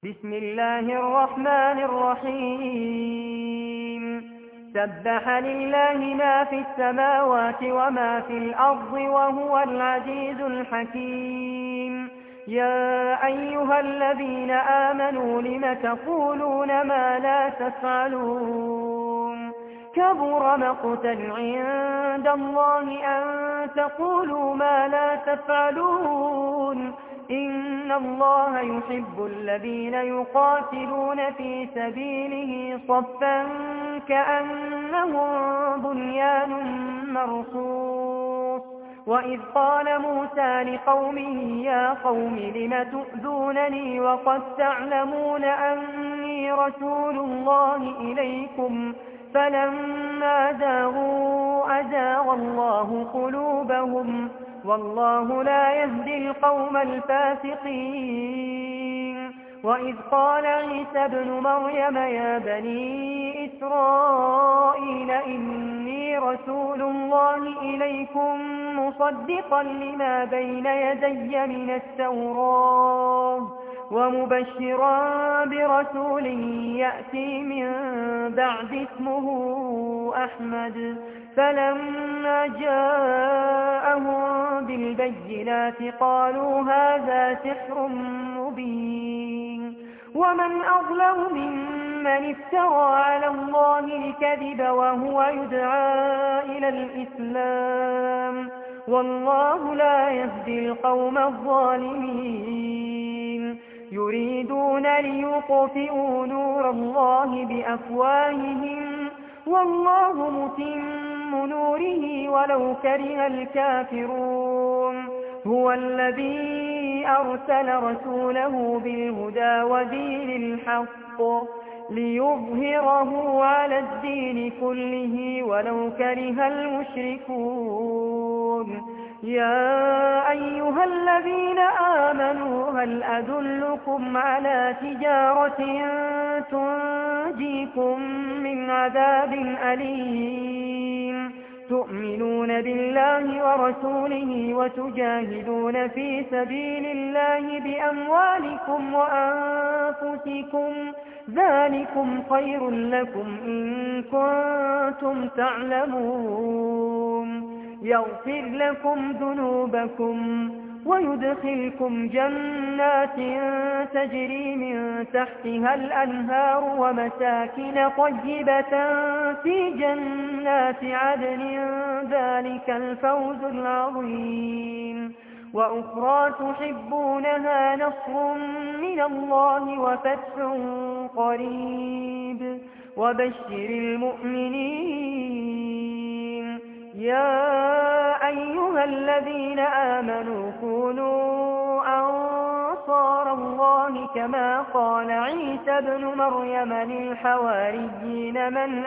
بسم الله الرحمن الرحيم سبح لله ما في السماوات وما في الأرض وهو العزيز الحكيم يا أيها الذين آمنوا لم تقولون ما لا تفعلون كبر مقتا عند الله أن تقولوا ما لا تفعلون إن الله يحب الذين يقاتلون في سبيله صفا كأنهم بنيان مرصوص وإذ قال موسى لقومه يا قوم لم تؤذونني وقد تعلمون أني رسول الله إليكم فلما زاغوا أزاغ الله قلوبهم والله لا يهدي القوم الفاسقين وإذ قال عيسى ابن مريم يا بني إسرائيل إني رسول الله إليكم مصدقا لما بين يدي من التوراة ومبشرا برسول يأتي من بعد اسمه أحمد فلما جاءهم بالبينات قالوا هذا سحر مبين ومن أظلم ممن افترى على الله الكذب وهو يدعى إلى الإسلام والله لا يهدي القوم الظالمين يريدون ليطفئوا نور الله بأفواههم والله متم نوره ولو كره الكافرون هو الذي أرسل رسوله بالهدى ودين الحق ليظهره على الدين كله ولو كره المشركون يا أيها الذين آمنوا هل أدلكم على تجارة تنجيكم من عذاب أليم تؤمنون بالله ورسوله وتجاهدون في سبيل الله بأموالكم وأنفسكم ذلكم خير لكم إن كنتم تعلمون يغفر لكم ذنوبكم ويدخلكم جنات تجري من تحتها الأنهار ومساكن طيبة في جنات عدن ذلك الفوز العظيم وأخرى تحبونها نصر من الله وفتح قريب وبشر المؤمنين يا أيها الذين آمنوا كونوا أنصار الله كما قال عيسى ابن مريم للحواريين من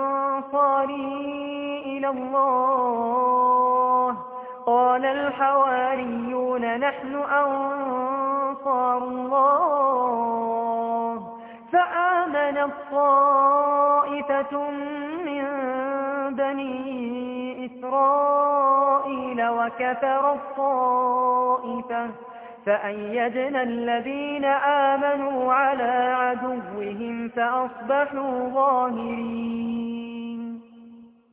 أنصاري إلى الله قال الحواريون نحن أنصار الله فآمنت طائفة من بني إسرائيل وكفر الطائفة فأيدنا الذين آمنوا على عدوهم فأصبحوا ظاهرين